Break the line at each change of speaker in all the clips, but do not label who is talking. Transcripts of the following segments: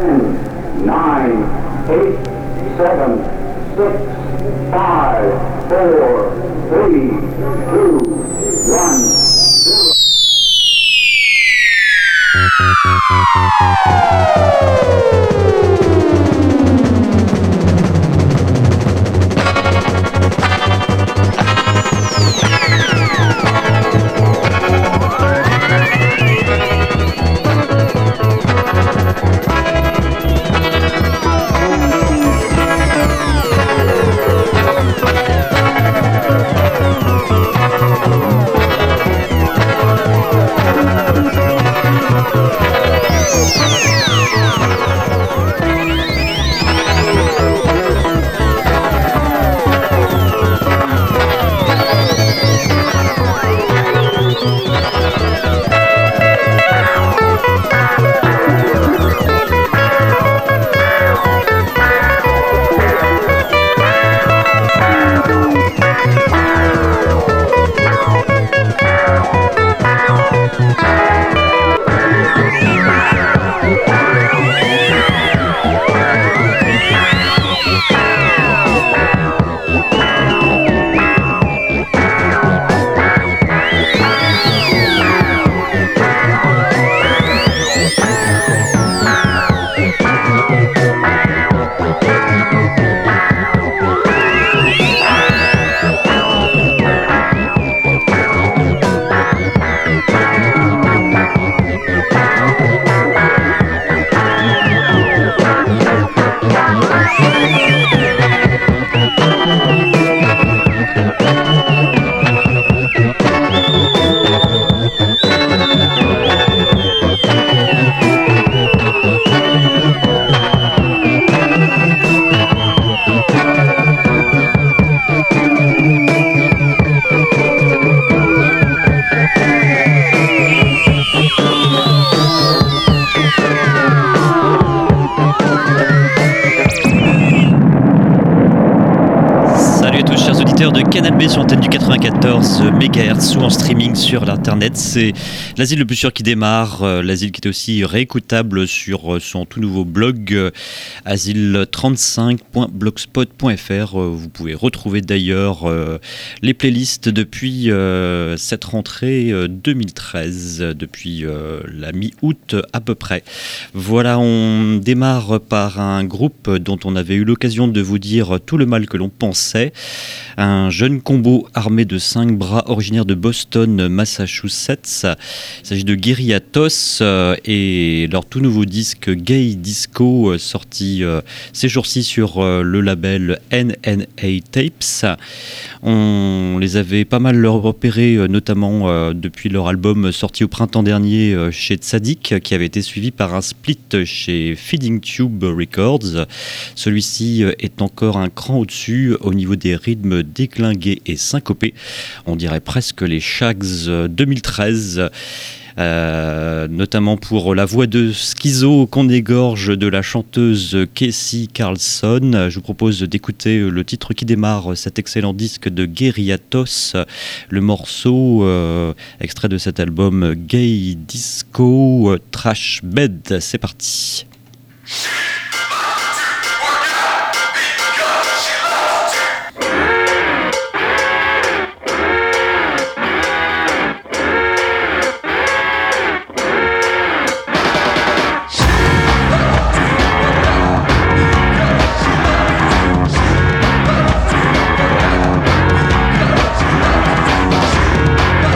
10, 9, 8, 7, 6, 5, 4, 3, 2, 1, 0.
De Canal B sur l'antenne du 94 MHz ou en streaming sur l'internet. C'est l'asile le plus sûr qui démarre, l'asile qui est aussi réécoutable sur son tout nouveau blog asile35.blogspot.fr. Vous pouvez retrouver d'ailleurs les playlists depuis cette rentrée 2013, depuis la mi-août à peu près. Voilà, on démarre par un groupe dont on avait eu l'occasion de vous dire tout le mal que l'on pensait. Un jeune combo armé de 5 bras originaire de Boston, Massachusetts. Il s'agit de Guerrillatos et leur tout nouveau disque Gay Disco sorti ces jours-ci sur le label NNA Tapes. On les avait pas mal repérés, notamment depuis leur album sorti au printemps dernier chez Tzadik, qui avait été suivi par un split chez Feeding Tube Records. Celui-ci est encore un cran au-dessus au niveau des rythmes déclingués et syncopés. On dirait presque les Shags 2013. Notamment pour la voix de schizo qu'on égorge de la chanteuse Casey Carlson. Je vous propose d'écouter le titre qui démarre cet excellent disque de Guerrillatos, le morceau extrait de cet album Gay Disco Trash Bed. C'est parti.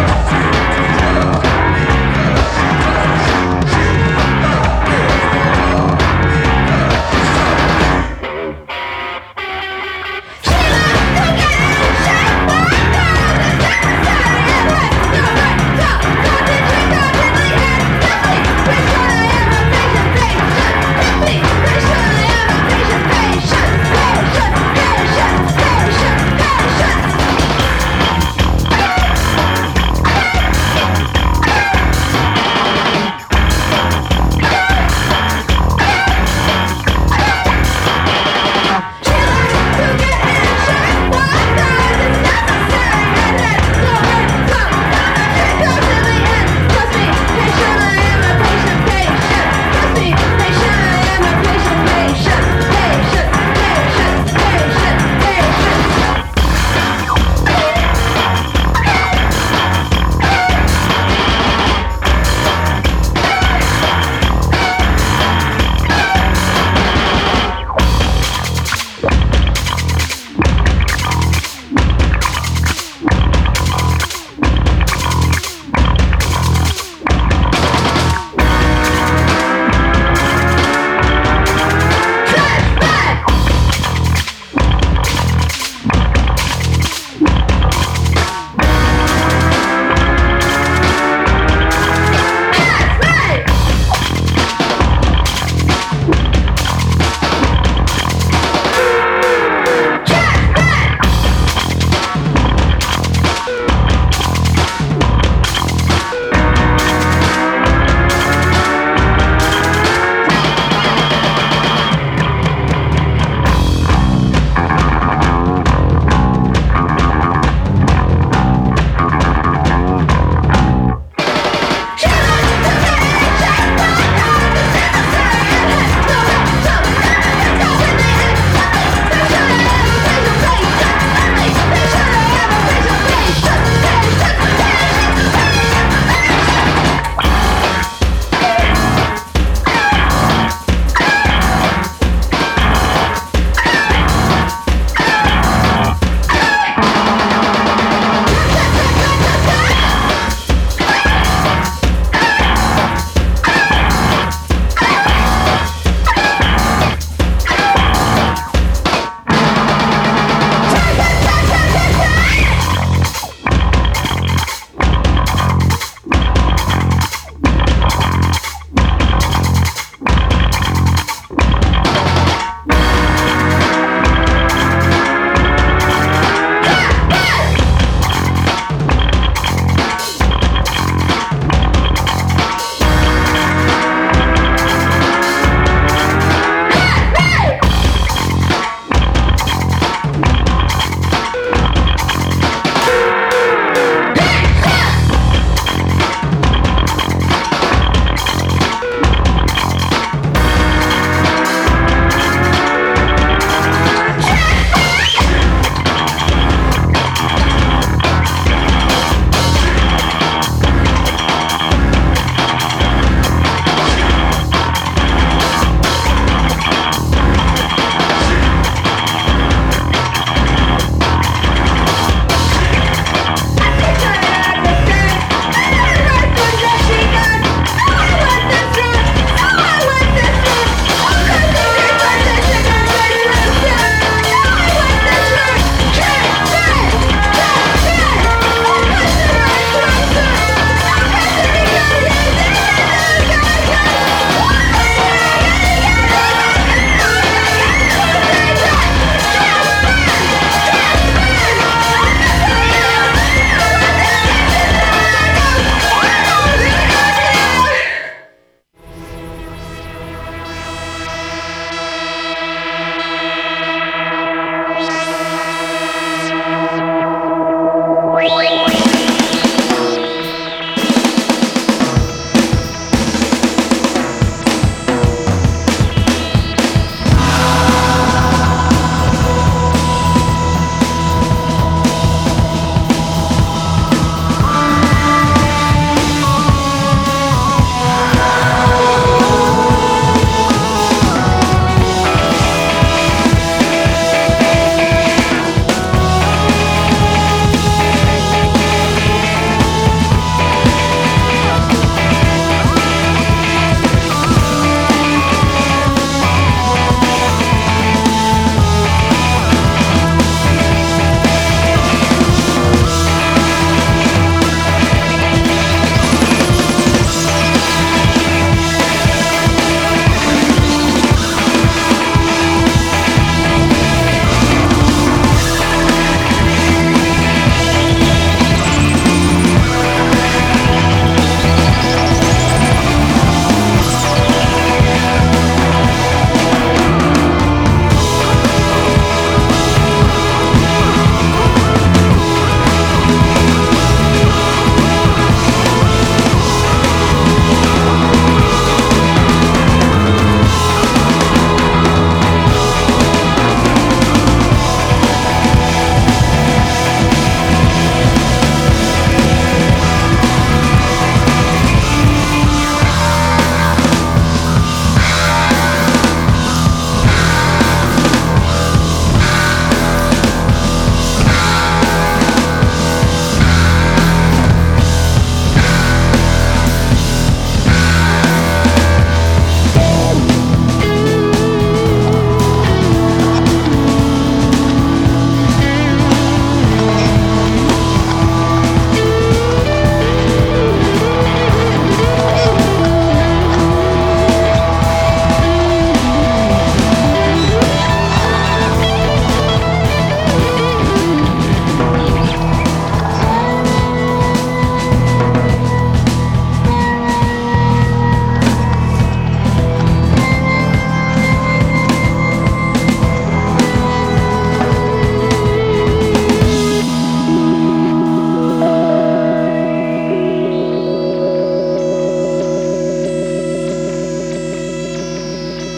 We'll be right back.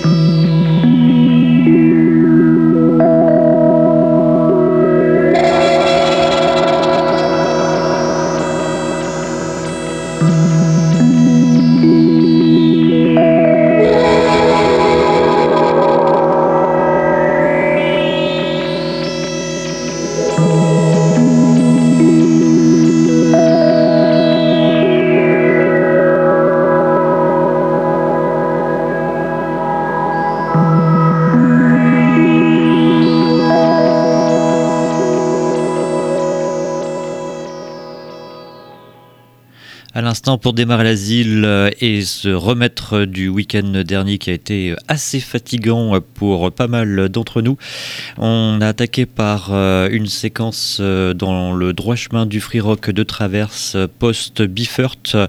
À l'instant, pour démarrer l'asile et se remettre du week-end dernier qui a été assez fatigant pour pas mal d'entre nous, on a attaqué par une séquence dans le droit chemin du free rock de traverse post-Biffert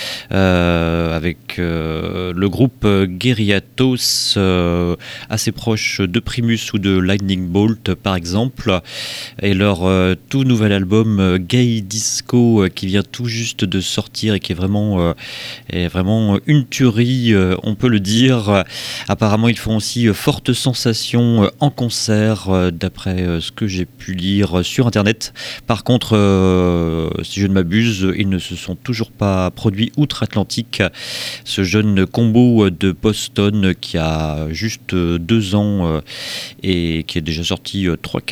avec le groupe Guerriatos, assez proche de Primus ou de Lightning Bolt par exemple, et leur tout nouvel album Gay Disco qui vient tout juste de sortir et qui est vraiment une tuerie, on peut le dire. Apparemment, ils font aussi forte sensation en concert, d'après ce que j'ai pu lire sur Internet. Par contre, si je ne m'abuse, ils ne se sont toujours pas produits outre-Atlantique. Ce jeune combo de Boston qui a juste 2 ans et qui a déjà sorti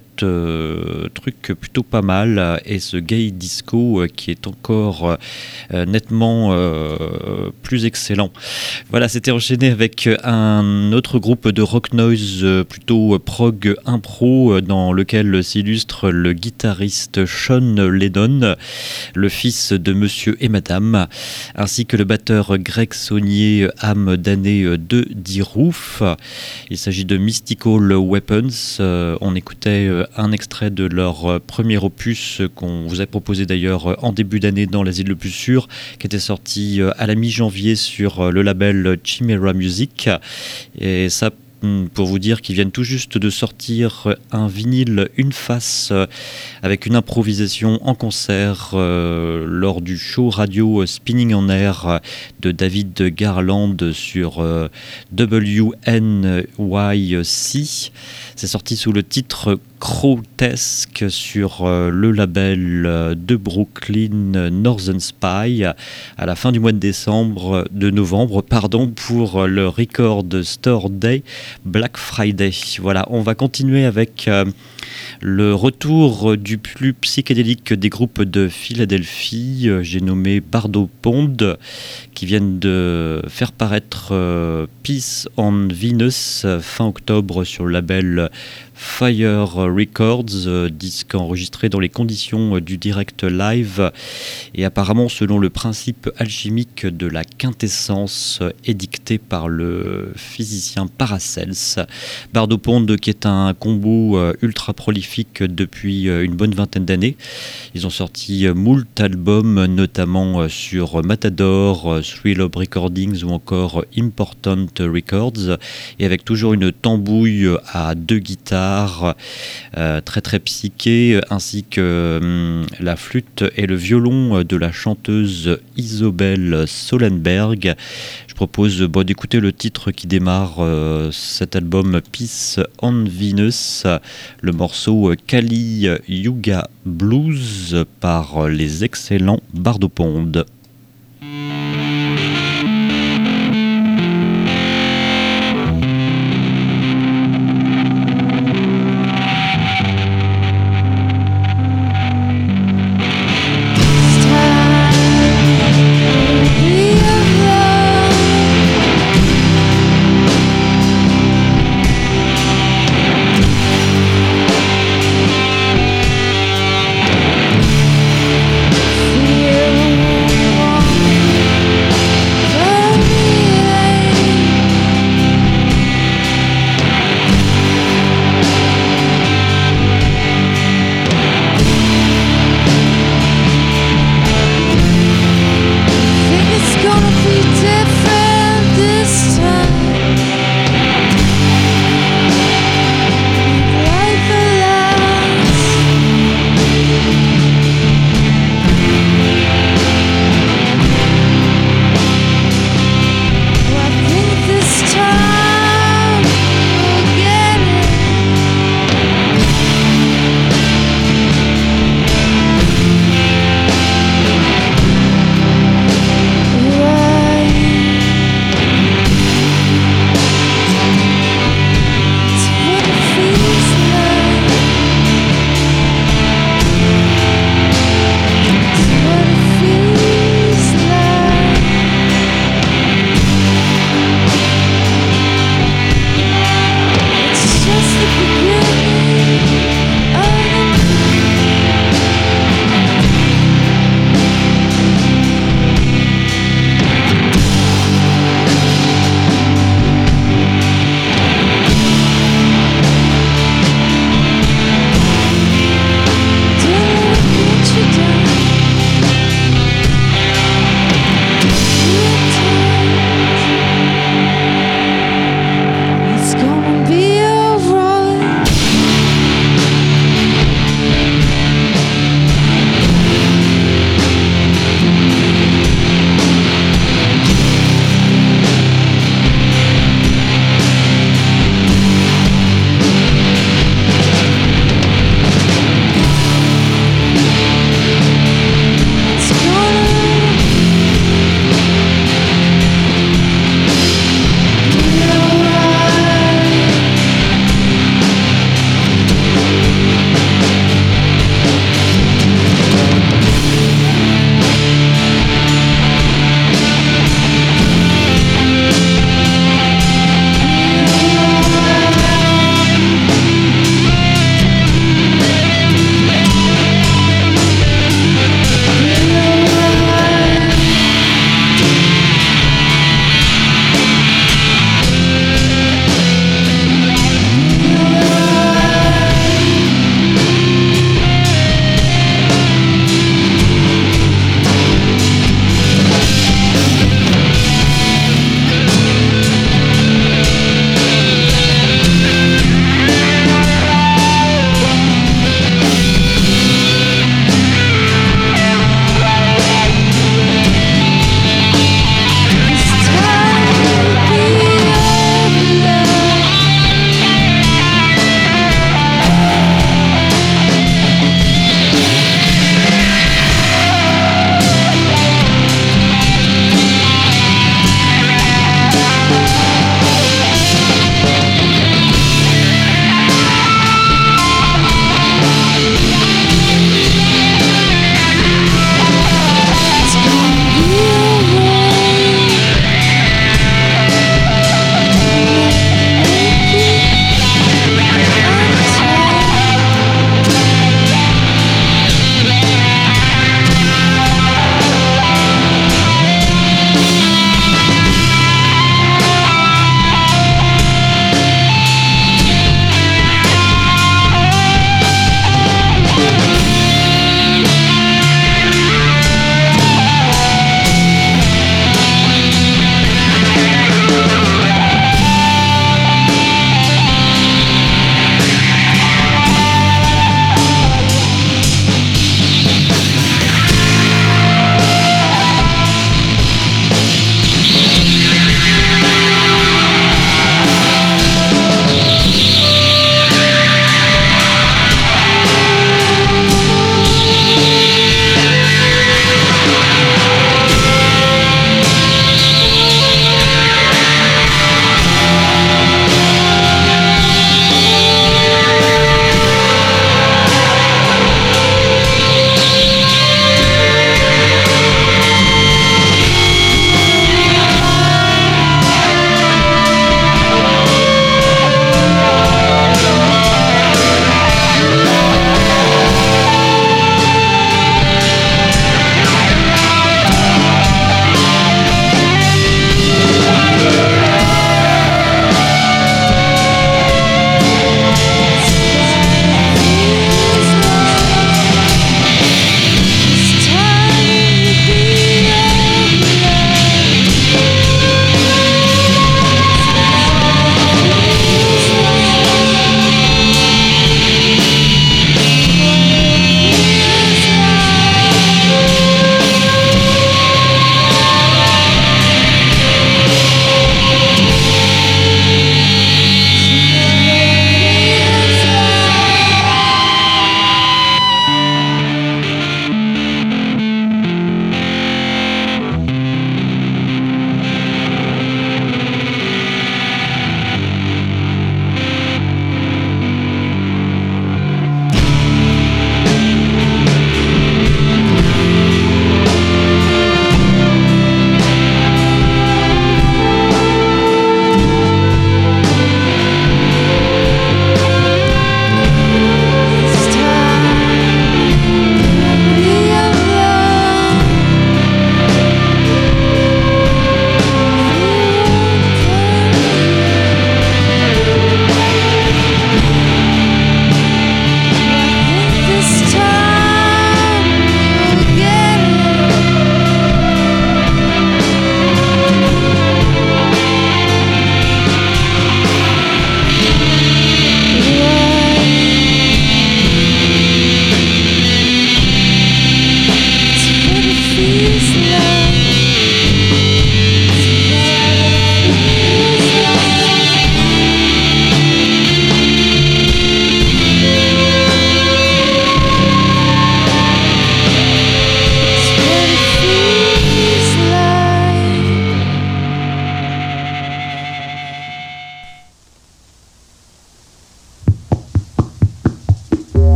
3-4 trucs plutôt pas mal. Et ce Gay Disco qui est encore nettement plus excellent. Voilà, c'était enchaîné avec un autre groupe de rock noise plutôt prog impro dans lequel s'illustre le guitariste Sean Lennon, le fils de Monsieur et Madame, ainsi que le batteur Greg Saunier, âme damnée de D-Roof. Il s'agit de Mystical Weapons. On écoutait un extrait de leur premier opus qu'on vous a proposé d'ailleurs en début d'année dans l'Asile le plus sûr, qui était sorti à la mi-janvier sur le label Chimera Music. Et ça, pour vous dire qu'ils viennent tout juste de sortir un vinyle une face avec une improvisation en concert lors du show radio Spinning on Air de David Garland sur WNYC. C'est sorti sous le titre Grotesque sur le label de Brooklyn Northern Spy à la fin du mois de novembre pour le Record Store Day Black Friday. Voilà, on va continuer avec le retour du plus psychédélique des groupes de Philadelphie. J'ai nommé Bardo Pond, qui viennent de faire paraître Peace on Venus fin octobre sur le label Fire Records, disque enregistré dans les conditions du direct live et apparemment selon le principe alchimique de la quintessence édicté par le physicien Paracels. Bardo Pond qui est un combo ultra prolifique depuis une bonne vingtaine d'années. Ils ont sorti moult albums, notamment sur Matador, Thrill Up Recordings ou encore Important Records, et avec toujours une tambouille à 2 guitares très très psyché, ainsi que la flûte et le violon de la chanteuse Isobel Solenberg. Je propose d'écouter le titre qui démarre cet album Peace on Venus, le morceau Kali Yuga Blues par les excellents Bardo Pond.
Feel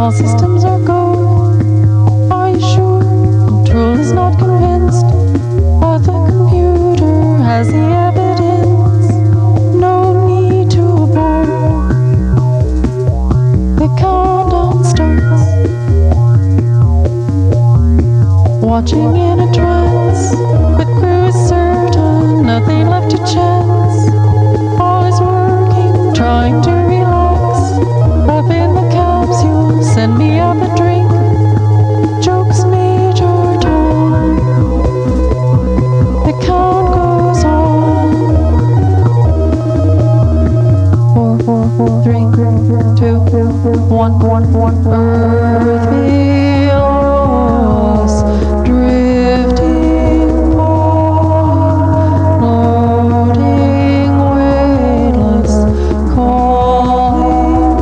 All systems are go. Are you sure? Control is not convinced, but the computer has the evidence. No need to abort. The countdown starts. Watching in a trance, the crew is certain, nothing left to chance. All is working, trying to relax. Up in the capsule, send me up a drink. Jokes Major Tom. The count goes on. 4, 3, 2, 1. Earth below. Drifting on, floating weightless, calling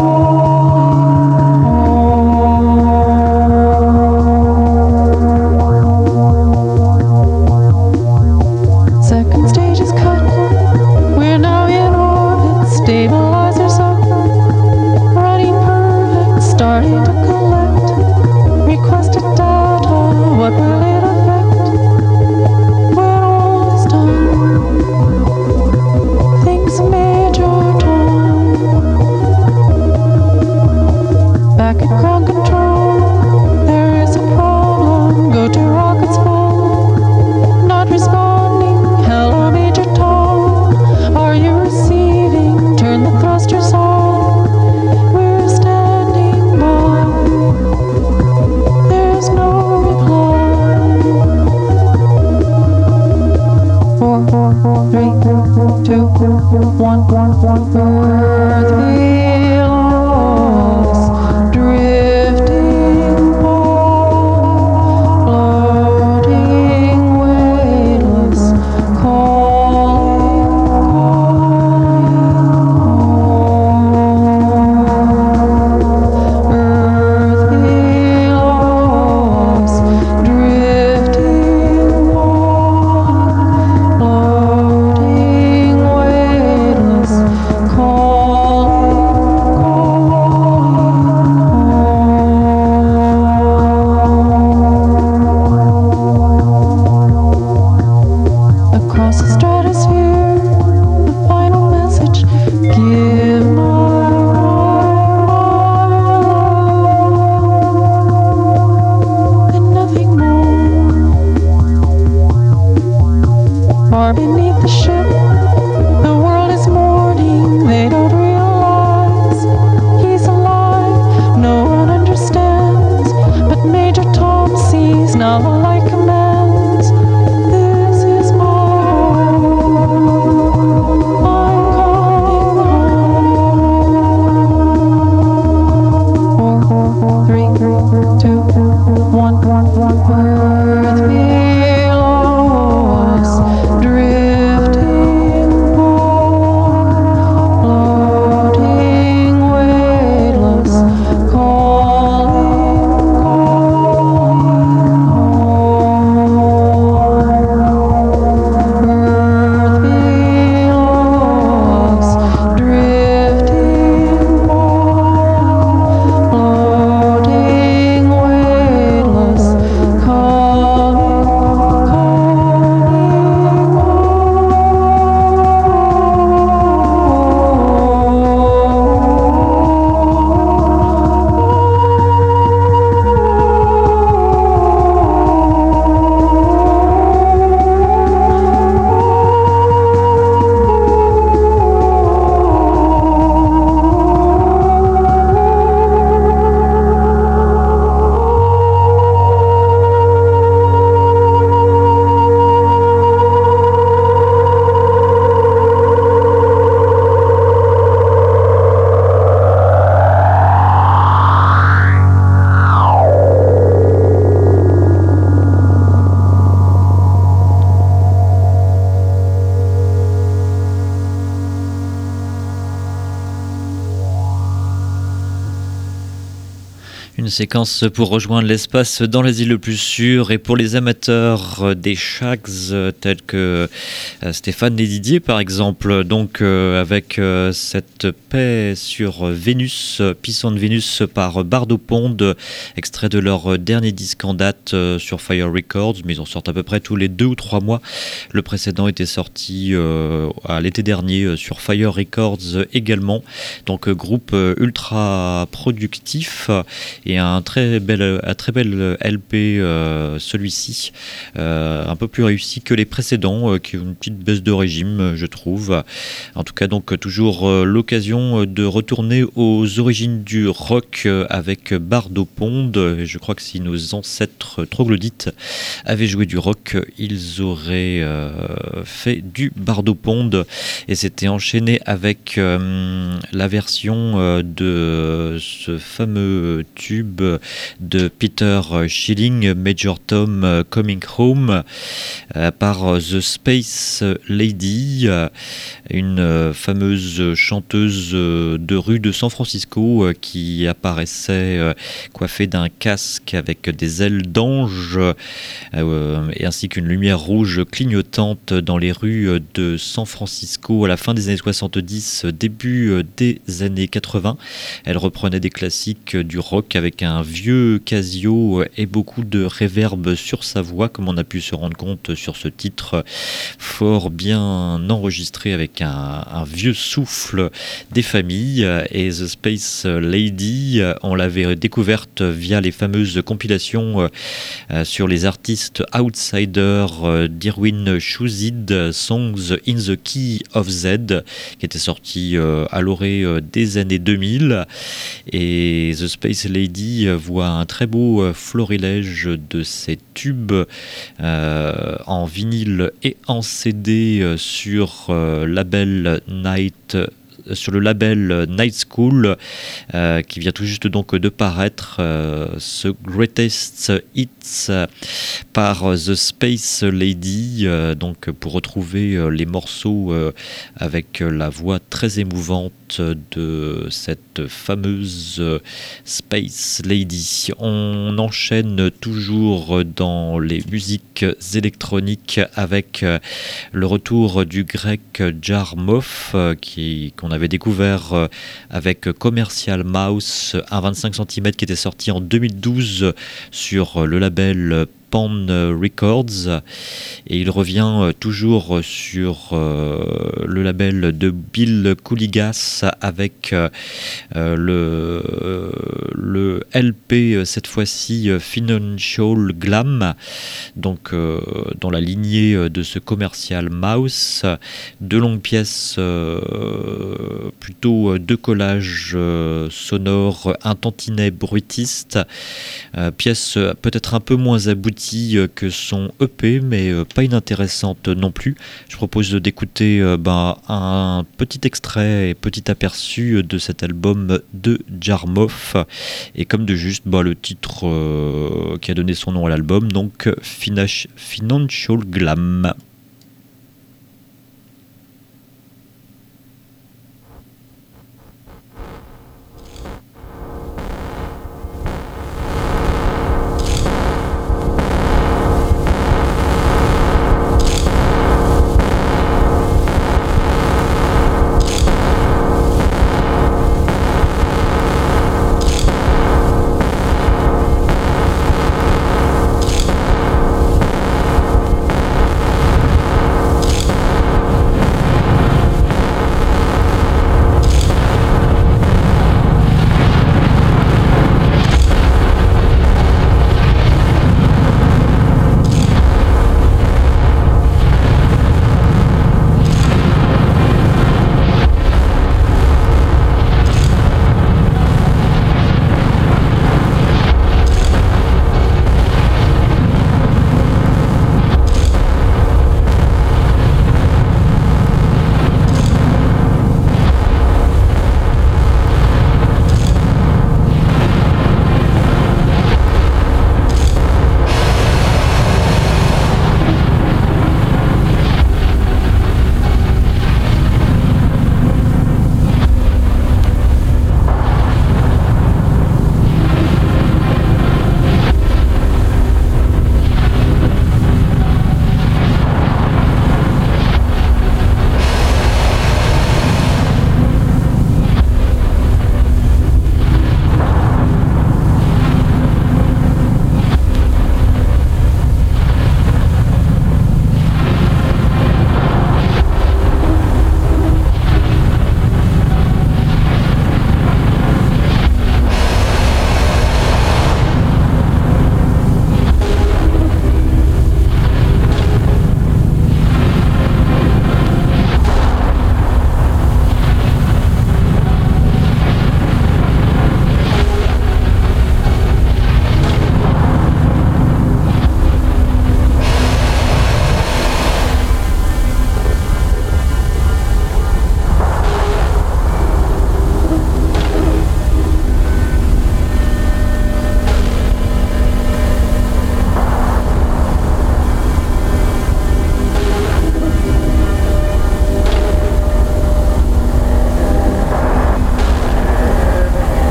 home. Second stage is cut. We're now in orbit. Stabilizers up, running perfect, starting to collect. Requested data, what will it affect? When all is done, thinks Major Tom. Back at ground control, there is a problem. Go to rockets full, not responding. Hello, Major Tom. Are you receiving? Turn the thrusters on. We're standing by. There's no reply. 4, 3, 2, 1. Earth below, drifting on, floating weightless, calling home. Earth below, drifting on, floating weightless, across the stratosphere, the final message. Give my love and nothing more. Far beneath the ship, the world is mourning. They don't realize he's alive. No one understands, but Major Tom sees. Now the light commands. This is my home. I'm coming home. 4, 3, 2, 1. Earth below us, drifting
Une séquence pour rejoindre l'espace dans les îles le plus sûres et pour les amateurs des shags tels que Stéphane et Didier par exemple, donc avec cette paix sur Vénus, Peace on Venus par Bardo Pond, extrait de leur dernier disque en date sur Fire Records, mais ils en sortent à peu près tous les 2 ou 3 mois. Le précédent était sorti à l'été dernier sur Fire Records également, donc groupe ultra productif et un très bel LP celui-ci, un peu plus réussi que les précédents, qui ont une petite baisse de régime je trouve. En tout cas donc toujours l'occasion de retourner aux origines du rock avec Bardo Pond. Je crois que si nos ancêtres troglodytes avaient joué du rock, ils auraient fait du Bardo Pond, et c'était enchaîné avec la version de ce fameux tube de Peter Schilling, Major Tom Coming Home, par The Space Lady, une fameuse chanteuse de rue de San Francisco qui apparaissait coiffée d'un casque avec des ailes d'ange et ainsi qu'une lumière rouge clignotante dans les rues de San Francisco à la fin des années 70, début des années 80. Elle reprenait des classiques du rock avec un vieux Casio et beaucoup de réverb sur sa voix, comme on a pu se rendre compte sur ce titre fort bien enregistré avec un vieux souffle des familles. Et The Space Lady, on l'avait découverte via les fameuses compilations sur les artistes outsiders d'Irwin Shuzid, Songs in the Key of Z, qui était sorti à l'orée des années 2000. Et The Space Lady voit un très beau florilège de ses tubes en vinyle et en CD sur le label Night School, qui vient tout juste donc de paraître, ce Greatest Hits par The Space Lady, donc pour retrouver les morceaux avec la voix très émouvante de cette fameuse Space Lady. On enchaîne toujours dans les musiques électroniques avec le retour du grec Jarmov, qu'on avait découvert avec Commercial Mouse, un 25 cm qui était sorti en 2012 sur le label Pan Records, et il revient toujours sur le label de Bill Kouligas avec le LP cette fois-ci Financial Glam, donc dans la lignée de ce Commercial Mouse. 2 longues pièces plutôt de collage sonore, un tantinet bruitiste, pièce peut-être un peu moins aboutie que son EP, mais pas inintéressante non plus. Je propose d'écouter un petit extrait et petit aperçu de cet album de Jarmov, et comme de juste le titre qui a donné son nom à l'album, donc Financial Glam.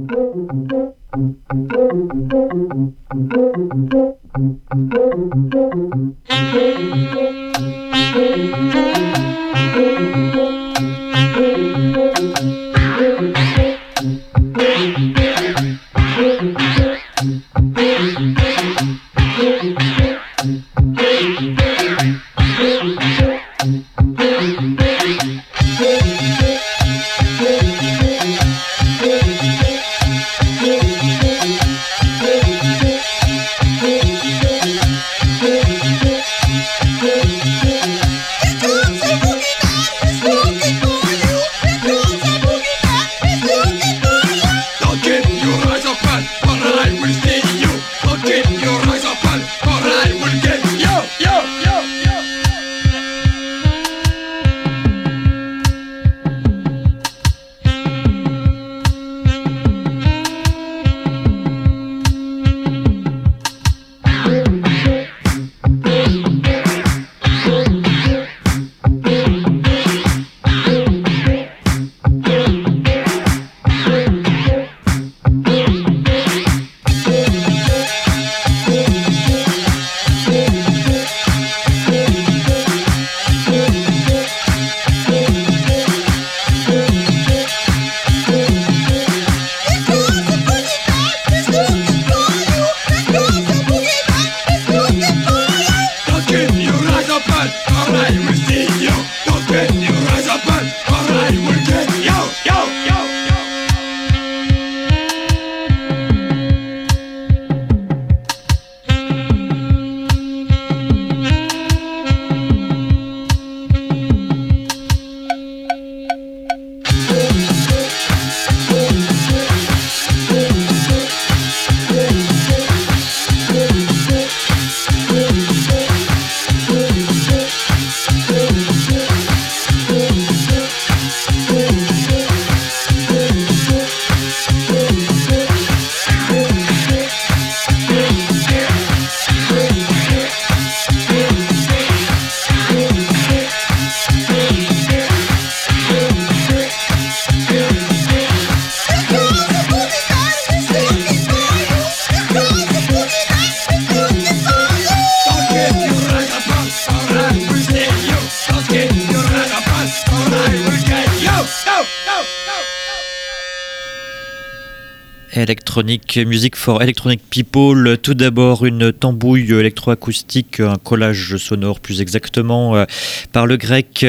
Electronic Music for Electronic People. Tout d'abord une tambouille électroacoustique, un collage sonore plus exactement, par le grec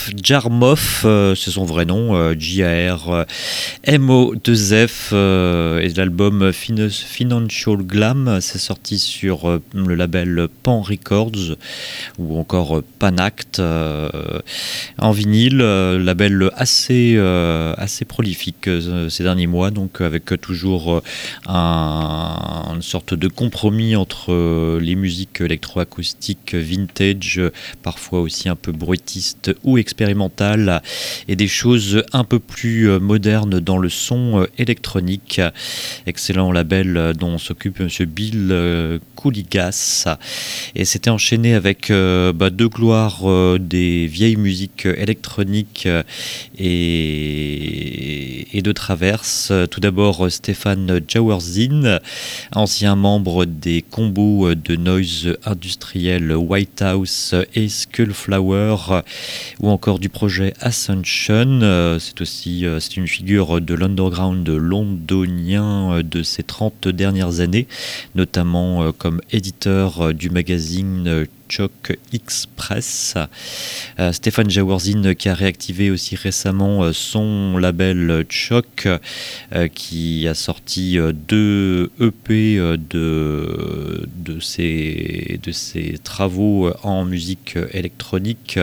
Jarmov, c'est son vrai nom, J-A-R-M-O-2-F, et l'album Financial Glam, c'est sorti sur le label Pan Records ou encore Panact en vinyle, label assez prolifique ces derniers mois, donc avec toujours une sorte de compromis entre les musiques électroacoustiques vintage, parfois aussi un peu bruitistes ou expérimentales, et des choses un peu plus modernes dans le son électronique. Excellent label dont s'occupe M. Bill Kouligas, et c'était enchaîné avec deux gloires des vieilles musiques électroniques et de traverse. Tout d'abord Stéphane Jaworszin, ancien membre des combos de noise industriel White House et Skullflower, ou encore du projet Ascension. C'est une figure de l'underground londonien de ces 30 dernières années, notamment comme éditeur du magazine Choc Express. Stéphane Jaworszin qui a réactivé aussi récemment son label Choc, qui a sorti 2 EP de ses travaux en musique électronique,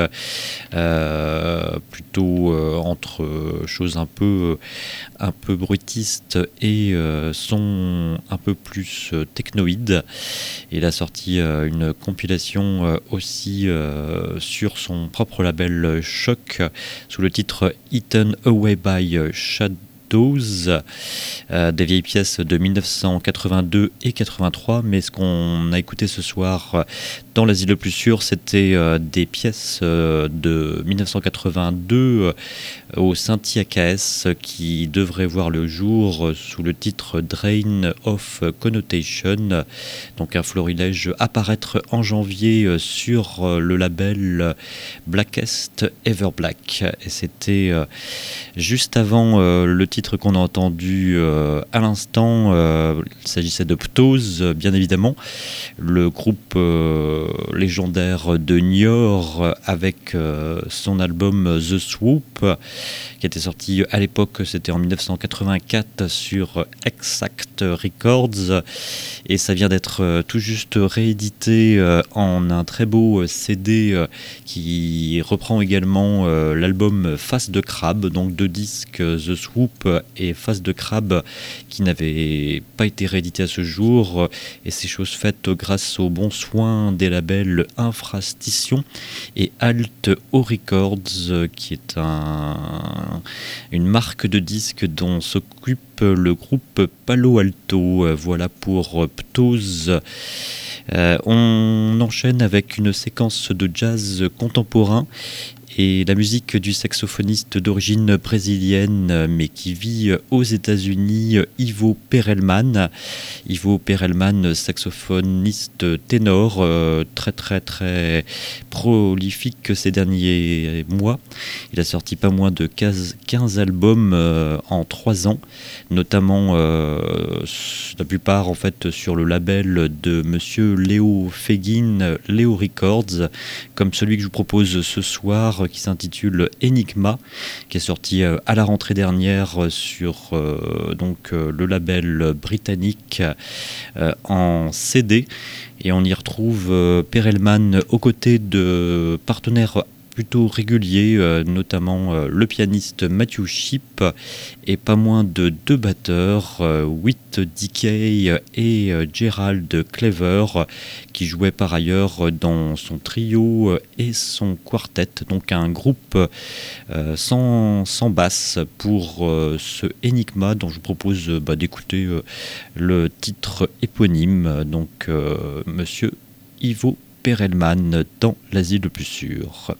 plutôt entre choses un peu bruitistes et son un peu plus technoïde. Il a sorti une compilation aussi sur son propre label Choc sous le titre Eaten Away by Shadows, des vieilles pièces de 1982 et 83, mais ce qu'on a écouté ce soir dans l'asile le plus sûr, c'était des pièces de 1982 au Saint-IAKS qui devraient voir le jour sous le titre Drain of Connotation, donc un florilège apparaître en janvier sur le label Blackest Ever Black. Et c'était juste avant le titre qu'on a entendu à l'instant. Il s'agissait de Ptoz, bien évidemment, le groupe légendaire de Niort avec son album The Swoop qui était sorti à l'époque, c'était en 1984 sur Exact Records, et ça vient d'être tout juste réédité en un très beau CD qui reprend également l'album Face de Crabe, donc 2 disques, The Swoop et Face de Crabe, qui n'avaient pas été réédités à ce jour, et c'est chose faite grâce aux bons soins des labels Infrastition et Alt O Records, qui est une marque de disques dont s'occupe le groupe Palo Alto. Voilà pour Ptoz. On enchaîne avec une séquence de jazz contemporain et la musique du saxophoniste d'origine brésilienne mais qui vit aux États-Unis, Ivo Perelman. Ivo Perelman, saxophoniste ténor, très très très prolifique ces derniers mois. Il a sorti pas moins de 15 albums en 3 ans, notamment la plupart en fait sur le label de monsieur Léo Fegin, Léo Records, comme celui que je vous propose ce soir, qui s'intitule Enigma, qui est sorti à la rentrée dernière sur le label britannique en CD, et on y retrouve Perelman aux côtés de partenaires plutôt réguliers, notamment le pianiste Matthew Shipp et pas moins de 2 batteurs, Whit Dickey et Gerald Clever, qui jouaient par ailleurs dans son trio et son quartet, donc un groupe sans basse pour ce Enigma dont je vous propose d'écouter le titre éponyme, donc monsieur Ivo Perelman dans l'asile le plus sûr.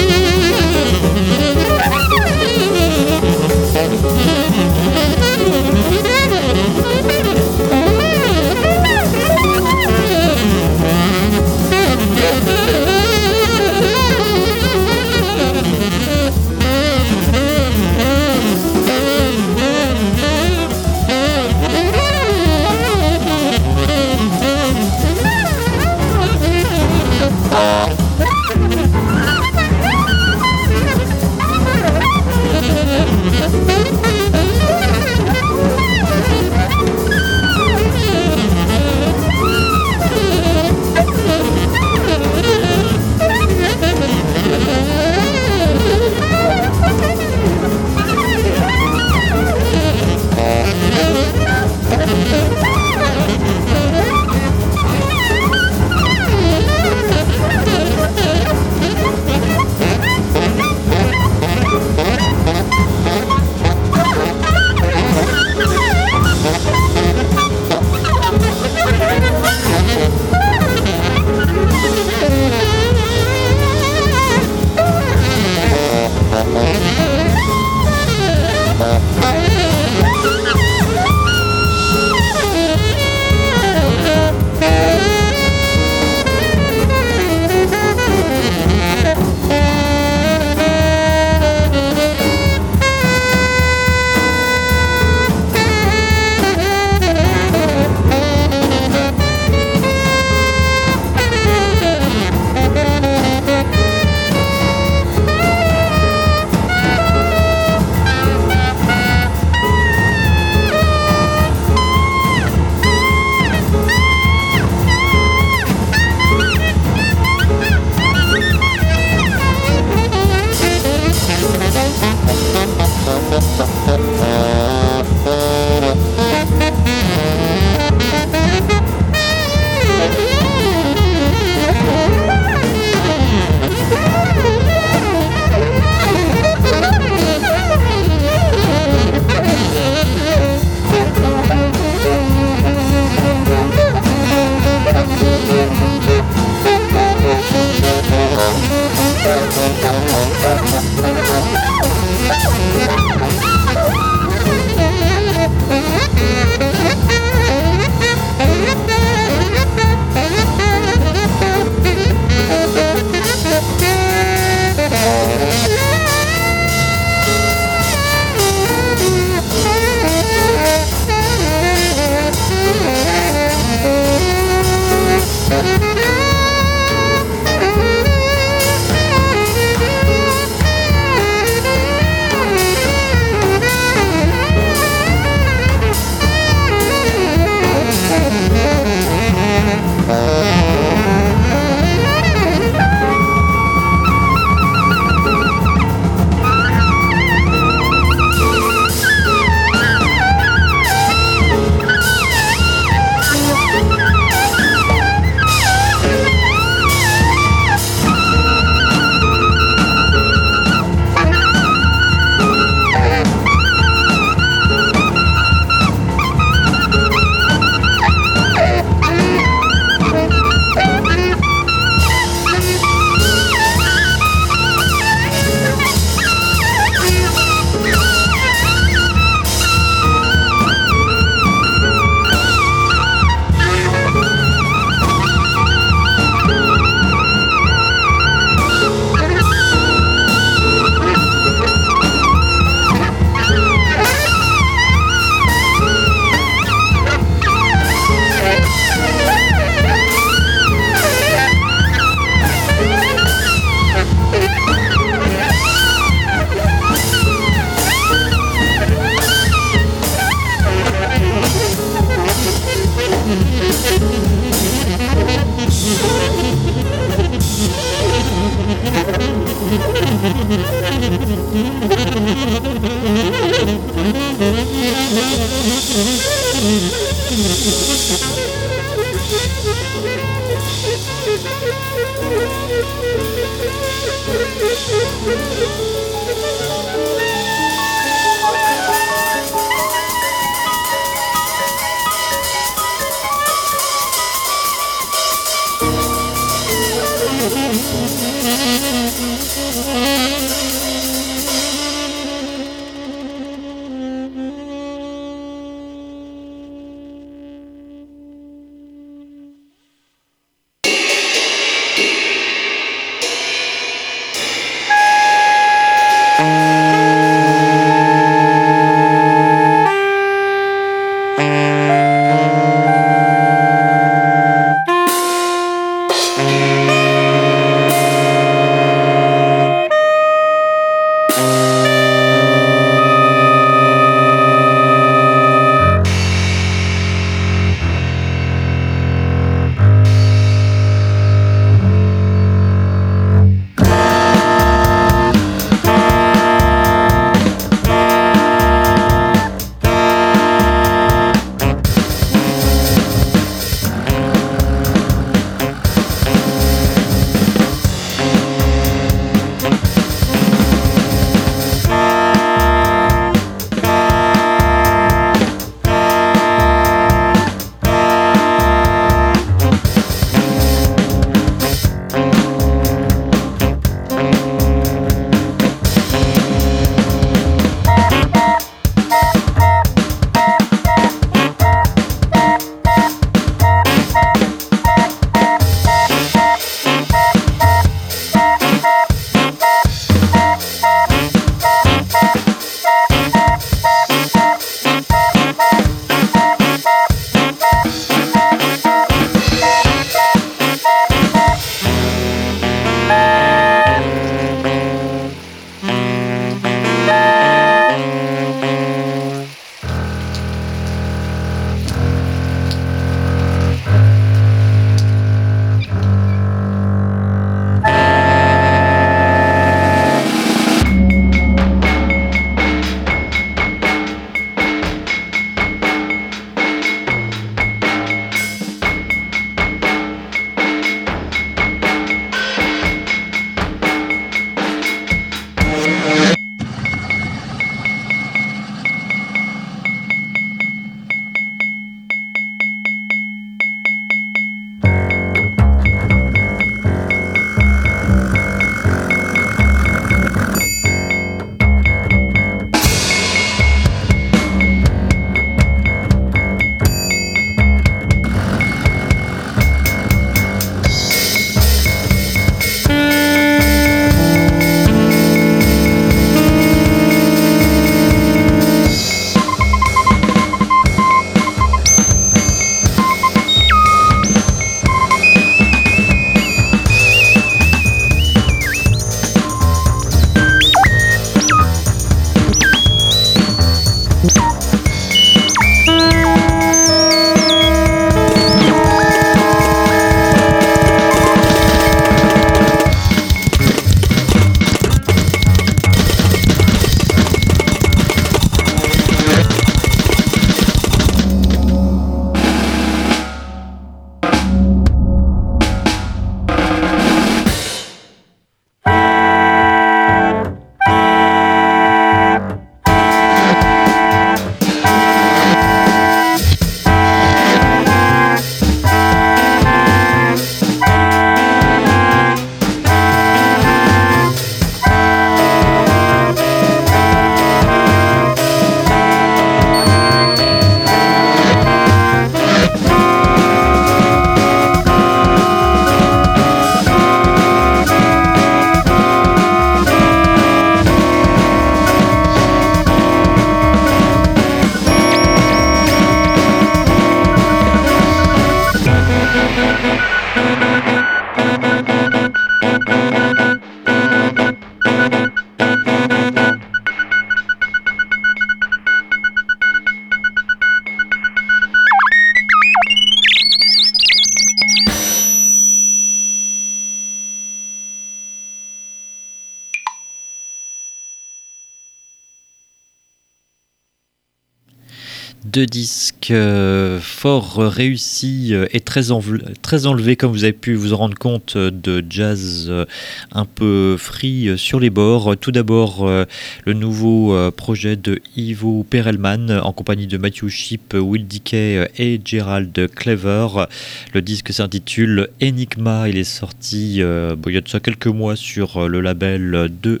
Deux disques fort réussis et très enlevés, comme vous avez pu vous en rendre compte, de jazz un peu free sur les bords. Tout d'abord, le nouveau projet de Ivo Perelman en compagnie de Matthew Shipp, Will Dickey et Gerald Clever. Le disque s'intitule Enigma. Il est sorti il y a de ça quelques mois sur le label de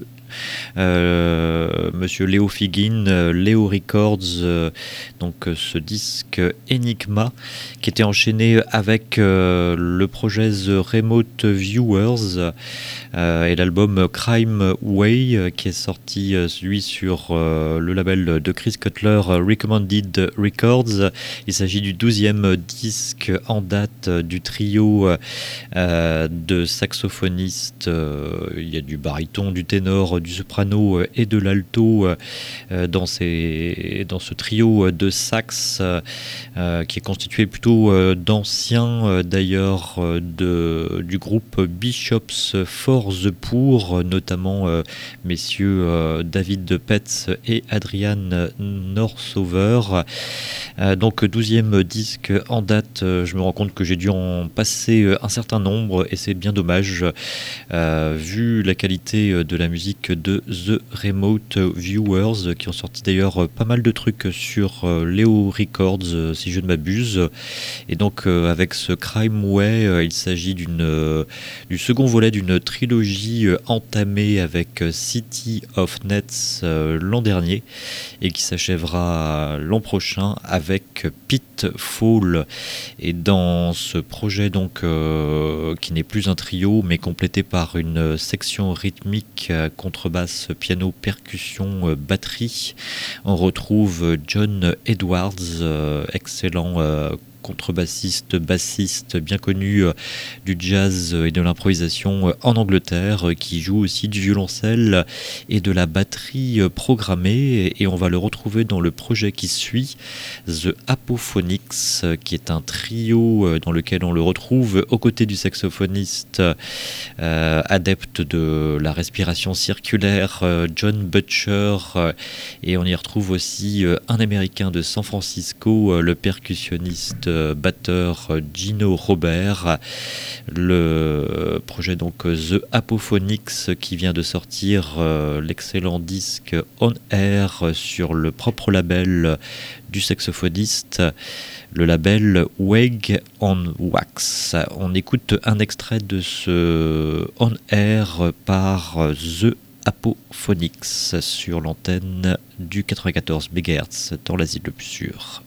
Monsieur Léo Figuin, Léo Records, donc ce disque Enigma qui était enchaîné avec le projet The Remote Viewers et l'album Crime Way qui est sorti lui sur le label de Chris Cutler, Recommended Records. Il s'agit du 12e disque en date du trio de saxophonistes. Il y a du baryton, du ténor, du soprano et de l'alto dans ce trio de sax qui est constitué plutôt d'anciens d'ailleurs du groupe Bishops for the Poor, notamment messieurs David Petz et Adrian Northover. Donc 12e disque en date, je me rends compte que j'ai dû en passer un certain nombre et c'est bien dommage vu la qualité de la musique de The Remote Viewers qui ont sorti d'ailleurs pas mal de trucs sur Léo Records si je ne m'abuse. Et donc avec ce Crime Way, il s'agit du second volet d'une trilogie entamée avec City of Nets l'an dernier et qui s'achèvera l'an prochain avec Pitfall. Et dans ce projet donc qui n'est plus un trio mais complété par une section rythmique contrebasse, piano, percussion, batterie, on retrouve John Edwards, excellent contrebassiste, bassiste bien connu du jazz et de l'improvisation en Angleterre, qui joue aussi du violoncelle et de la batterie programmée, et on va le retrouver dans le projet qui suit, The Apophonics, qui est un trio dans lequel on le retrouve aux côtés du saxophoniste adepte de la respiration circulaire John Butcher, et on y retrouve aussi un Américain de San Francisco, le percussionniste batteur Gino Robert. Le projet donc The Apophonics qui vient de sortir l'excellent disque On Air sur le propre label du saxophoniste, le label Wag on Wax. On écoute un extrait de ce On Air par The Apophonics sur l'antenne du 94 MHz dans l'asile le plus sûr.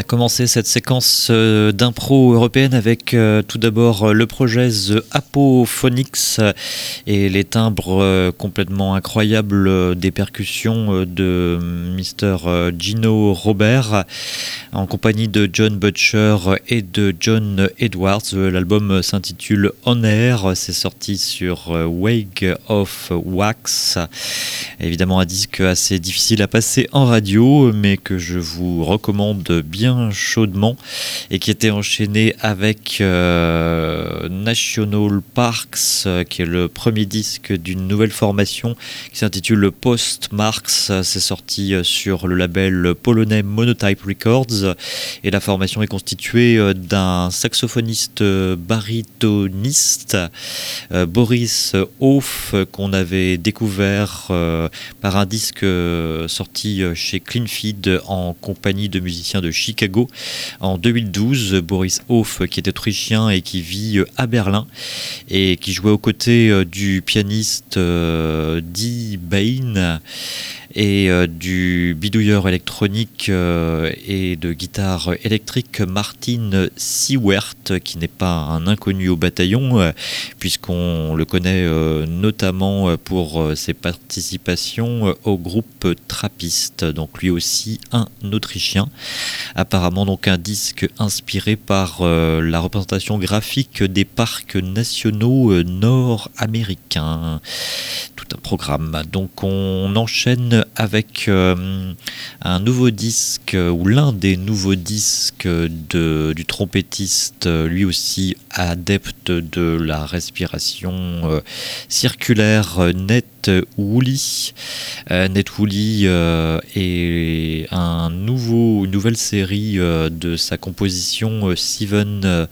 commencer cette séquence d'impro européenne avec tout d'abord le projet The Apophonics et les timbres complètement incroyables des percussions de Mr. Gino Robert en compagnie de John Butcher et de John Edwards. L'album s'intitule On Air, c'est sorti sur Wake of Wax. Évidemment un disque assez difficile à passer en radio, mais que je vous recommande bien chaudement et qui était enchaîné avec National Parks, qui est le premier disque d'une nouvelle formation qui s'intitule Post Marks. C'est sorti sur le label polonais Monotype Records et la formation est constituée d'un saxophoniste barytoniste, Boris Hof, qu'on avait découvert par un disque sorti chez Clean Feed en compagnie de musiciens de Chicago en 2012. Boris Hof, qui est autrichien et qui vit à Berlin et qui jouait aux côtés du pianiste Dee Bain et du bidouilleur électronique et de guitare électrique Martin Siewert, qui n'est pas un inconnu au bataillon, puisqu'on le connaît notamment pour ses participations au groupe Trappist, donc lui aussi un Autrichien. Apparemment donc un disque inspiré par la représentation graphique des parcs nationaux nord-américains. Tout un programme. Donc on enchaîne avec un nouveau disque, ou l'un des nouveaux disques du trompettiste, lui aussi adepte de la respiration circulaire, Ned Woolley. Ned Woolley est une nouvelle série de sa composition Seven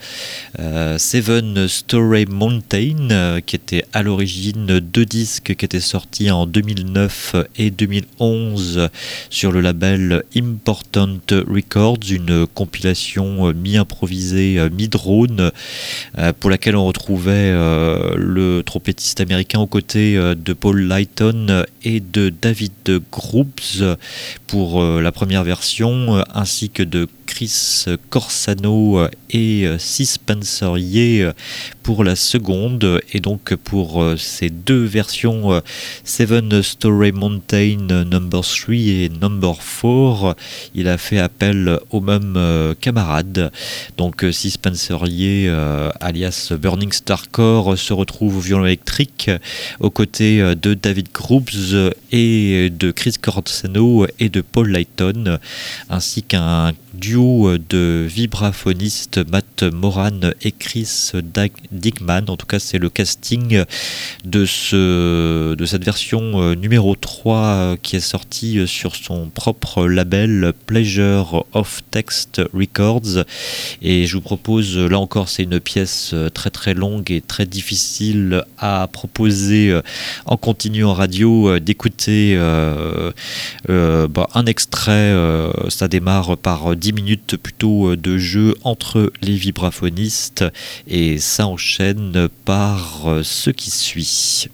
Story Mountain, qui était à l'origine deux disques qui étaient sortis en 2009 et 2011 sur le label Important Records, une compilation mi-improvisée, mi-drone, pour laquelle on retrouvait le trompettiste américain aux côtés de Paul Lighton et de David Grubbs pour la première version, ainsi que de Chris Corsano et Cy Spencer Yeh pour la seconde. Et donc pour ces deux versions, Seven Story Mountain Number 3 et Number 4, il a fait appel aux mêmes camarades. Donc Cy Spencer Yeh, alias Burning Star Core, se retrouve au violon électrique aux côtés de David Grubbs et de Chris Corsano et de Paul Lighton, ainsi qu'un duo de vibraphonistes Matt Moran et Chris Dickman. En tout cas, c'est le casting de cette version numéro 3 qui est sortie sur son propre label Pleasure of Text Records. Et je vous propose, là encore, c'est une pièce très très longue et très difficile à proposer en continu en radio, d'écouter un extrait. Ça démarre par 10 minutes plutôt de jeu entre les vibraphonistes et ça enchaîne par ce qui suit.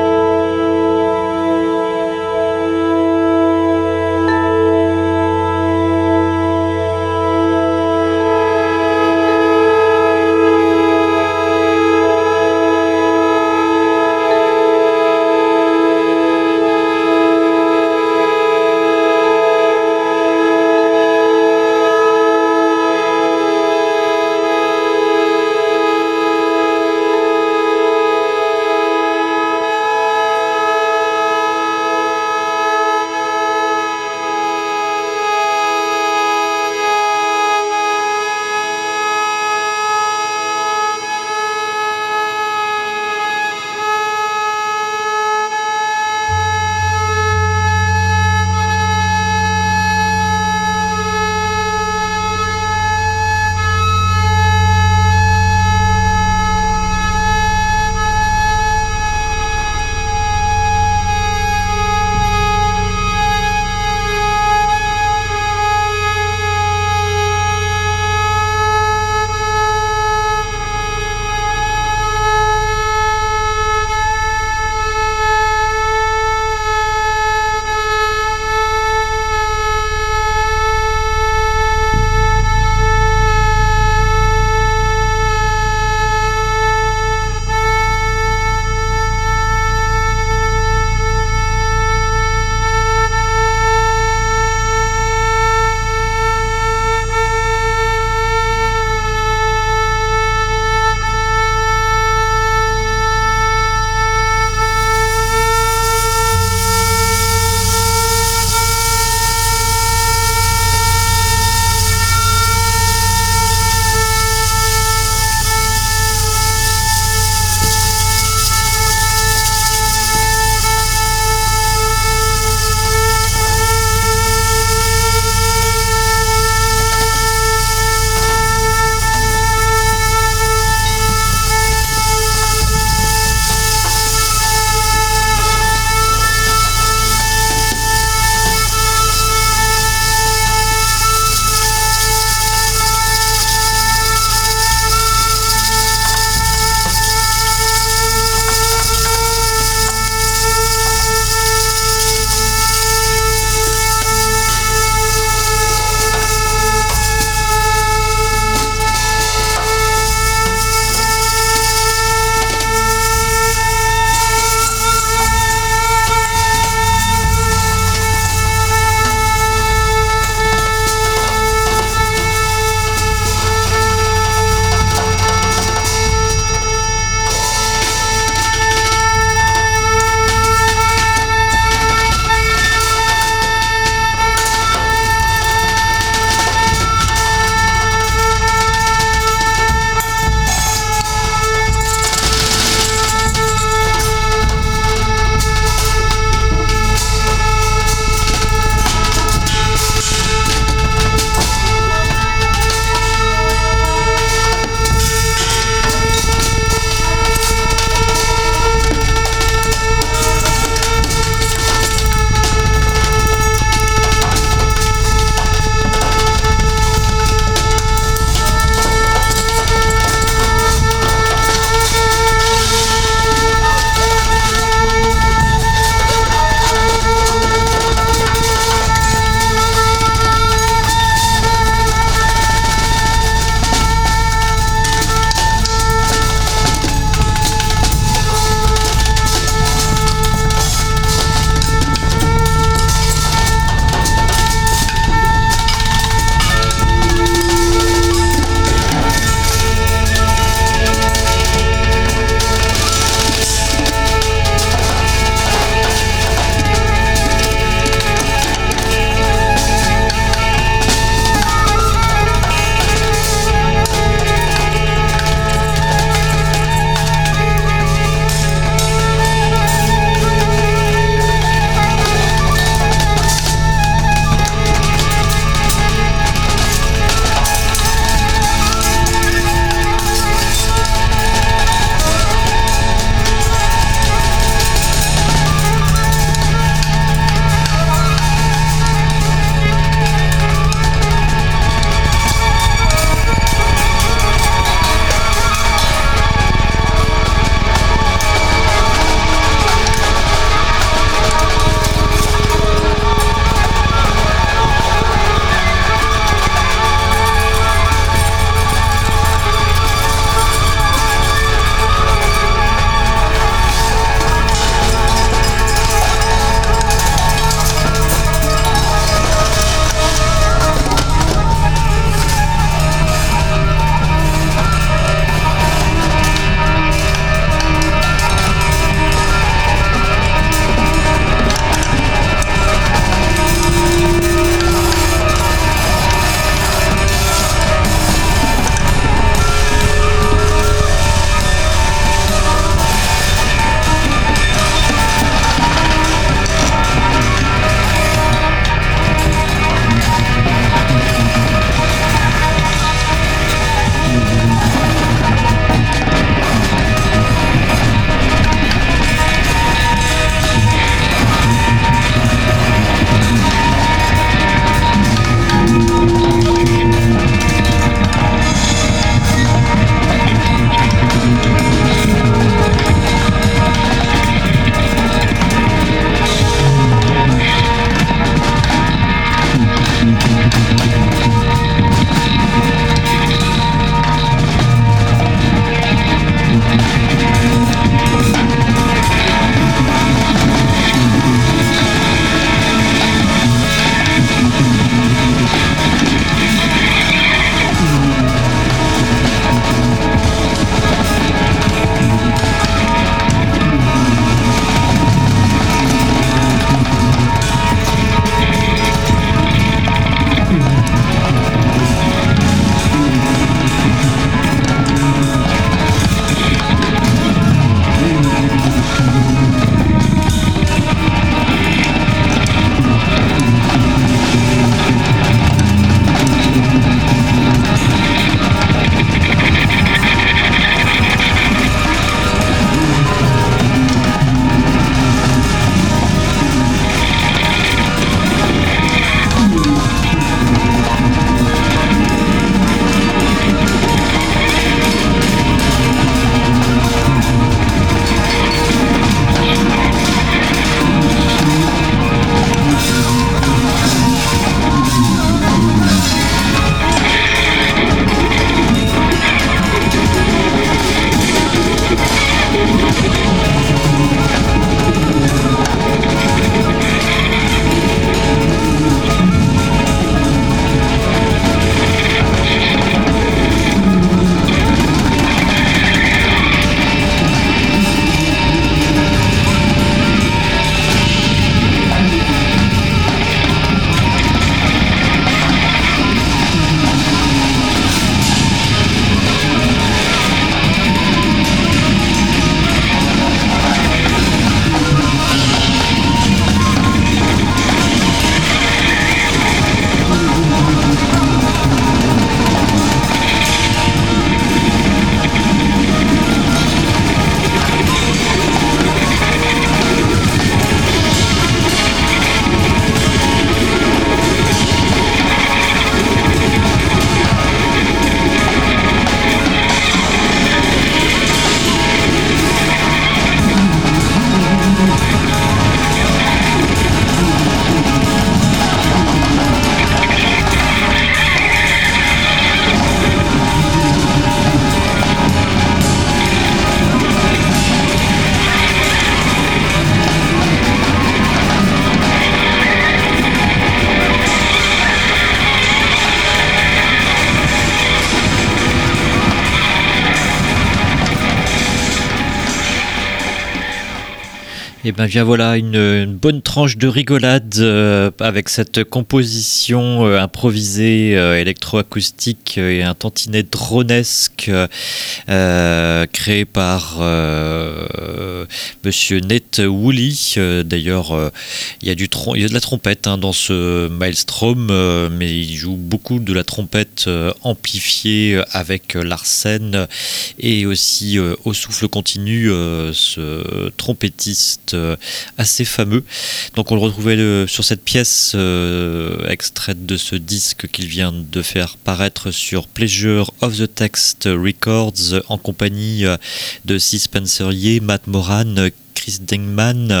Et ben bien voilà une bonne tranche de rigolade avec cette composition improvisée électroacoustique et un tantinet dronesque créé par Monsieur Nate Woolley. D'ailleurs, il y a de la trompette dans ce Maelstrom, mais il joue beaucoup de la trompette amplifiée avec Larsen et aussi au souffle continu ce trompettiste assez fameux. Donc on le retrouvait sur cette pièce extraite de ce disque qu'il vient de faire paraître sur Pleasure of the Text Records en compagnie de C. Spencer Yeh, Matt Moran, Chris Dingman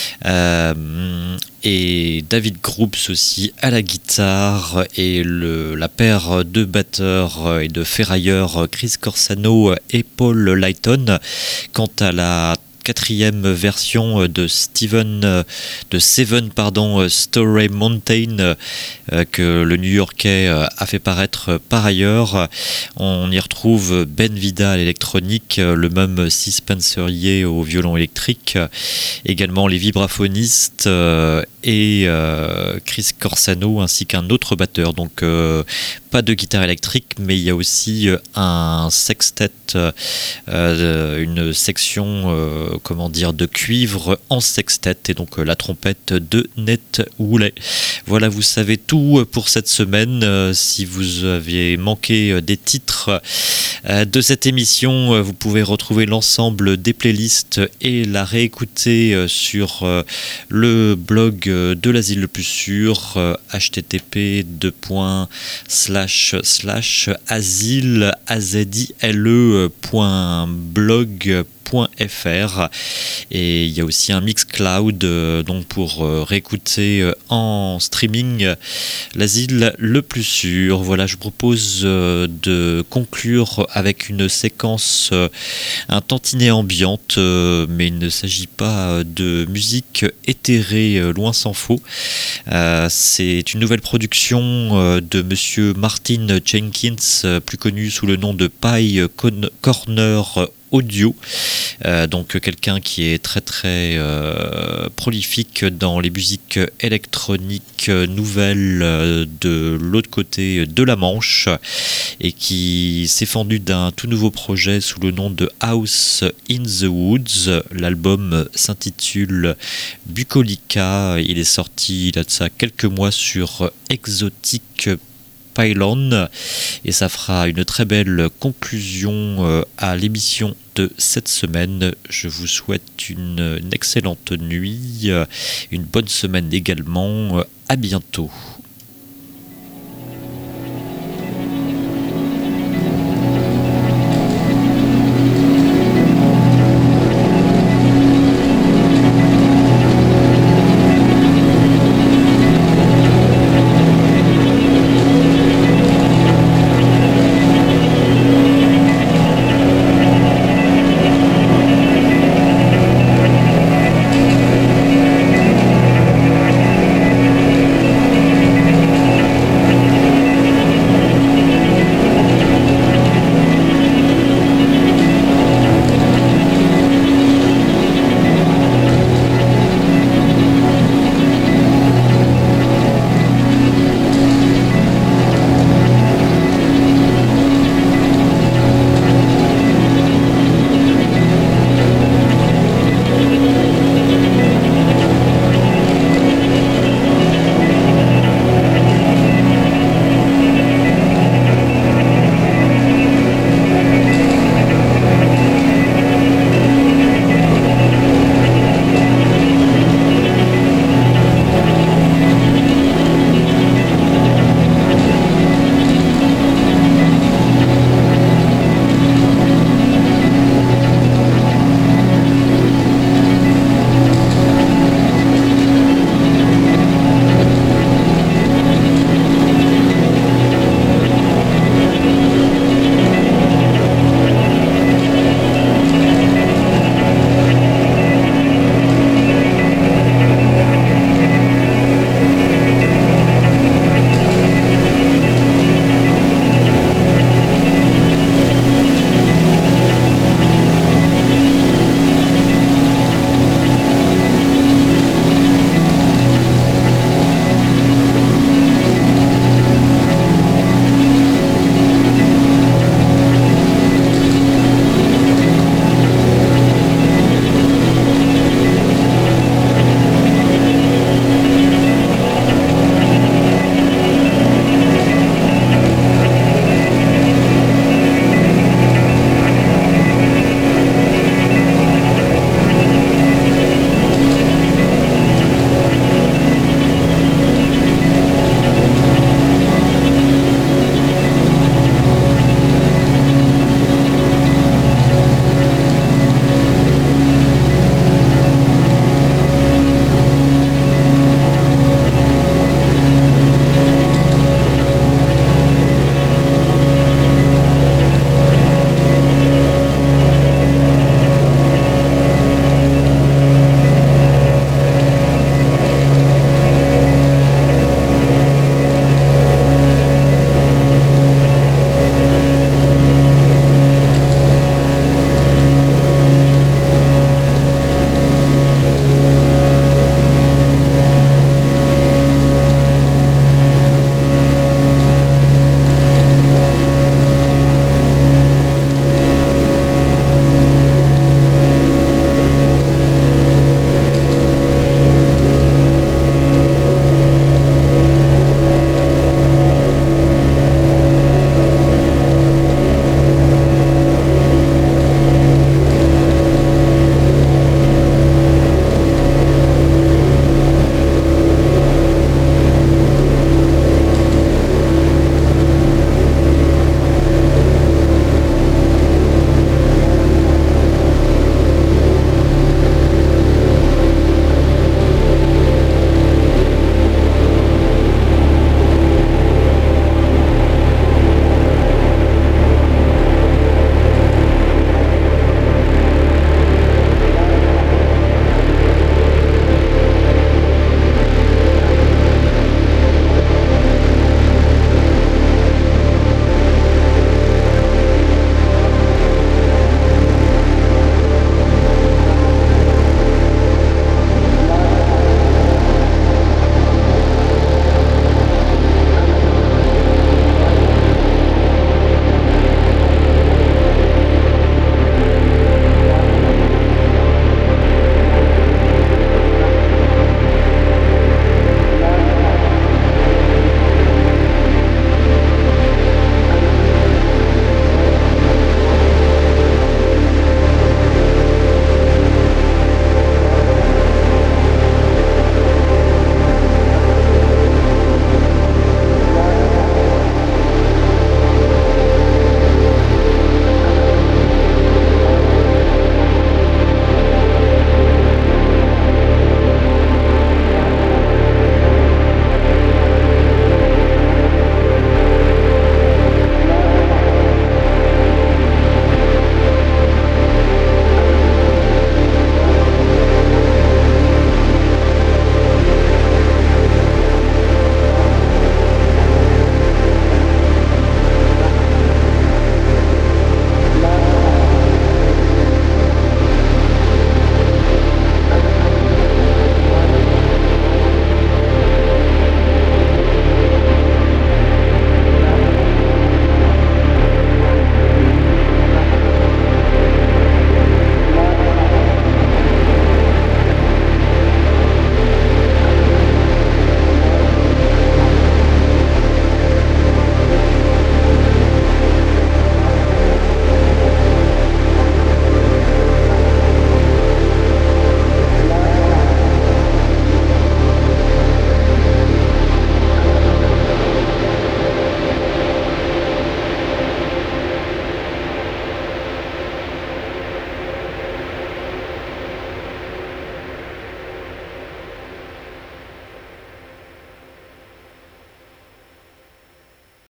et David Groups aussi à la guitare et la paire de batteurs et de ferrailleurs Chris Corsano et Paul Lighton. Quant à la quatrième version de Seven Storey Mountain que le New-Yorkais a fait paraître par ailleurs. On y retrouve Ben Vida à l'électronique, le même C. Spencer Yeh au violon électrique, également les vibraphonistes et Chris Corsano ainsi qu'un autre batteur. Donc pas de guitare électrique, mais il y a aussi un sextet, une section de cuivre en sextet et donc la trompette de Nate Woolley. Voilà, vous savez tout pour cette semaine. Si vous aviez manqué des titres de cette émission, vous pouvez retrouver l'ensemble des playlists et la réécouter sur le blog de l'Asile le plus sûr, http://asile.blog.fr. Et il y a aussi un Mixcloud donc pour réécouter en streaming l'Asile le plus sûr. Voilà, je vous propose de conclure avec une séquence un tantinet ambiante, mais il ne s'agit pas de musique éthérée, loin s'en faut. C'est une nouvelle production de monsieur Martin Jenkins, plus connu sous le nom de Pie Corner Audio, donc quelqu'un qui est très très prolifique dans les musiques électroniques nouvelles de l'autre côté de la Manche et qui s'est fendu d'un tout nouveau projet sous le nom de House in the Woods. L'album s'intitule Bucolica, il est sorti il y a de ça quelques mois sur Exotic Pylon et ça fera une très belle conclusion à l'émission de cette semaine. Je vous souhaite une excellente nuit, une bonne semaine également. À bientôt.